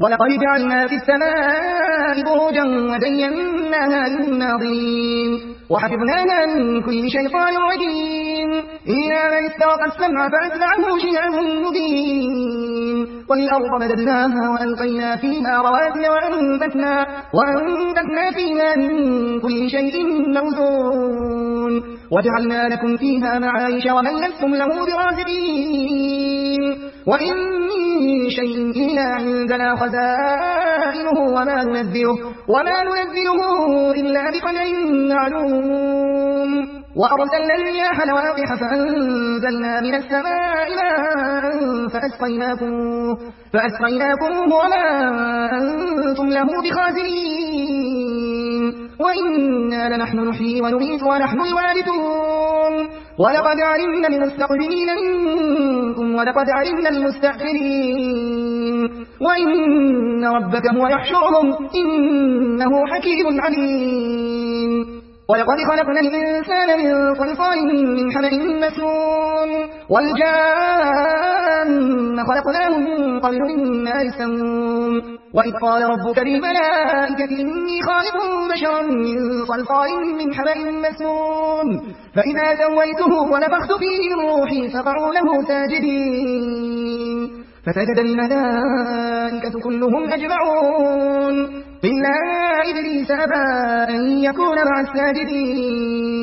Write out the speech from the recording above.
ولقد جعلنا في السماء بروجا وزيناها للناظرين وحفظناها من كل شيطان رجيم إلا من استرق السمع فأتبعه شهاب مبين والأرض مددناها وألقينا فيها رواسي وأنبتنا فيها من كل شيء موزون وجعلنا لكم فيها معايش ومن لستم له برازقين وإن من شيء إلا عندنا خزائنه وما ننزله إلا بقدر معلوم وأرسلنا الرياح لواقح فأنزلنا من السماء ماء فأسقيناكم وما أنتم له بخازنين وإنا لنحن نحيي ونميت ونحن الوارثون ولقد علمنا المستقدمين منكم ولقد علمنا المستأخرين وإن ربك هو يحشرهم إنه حكيم عليم ولقد خلقنا الإنسان من صلصال من حمأ مسنون والجان خلقناه من قبل من نار السموم وإذ قال ربك للملائكة إني خالق بشرا من صلصال من حمأ مسنون فإذا سويته ونفخت فيه من روحي فقعوا له ساجدين فسجد الملائكة كلهم أجمعون إلا إبليس أبى أن يكون مع الساجدين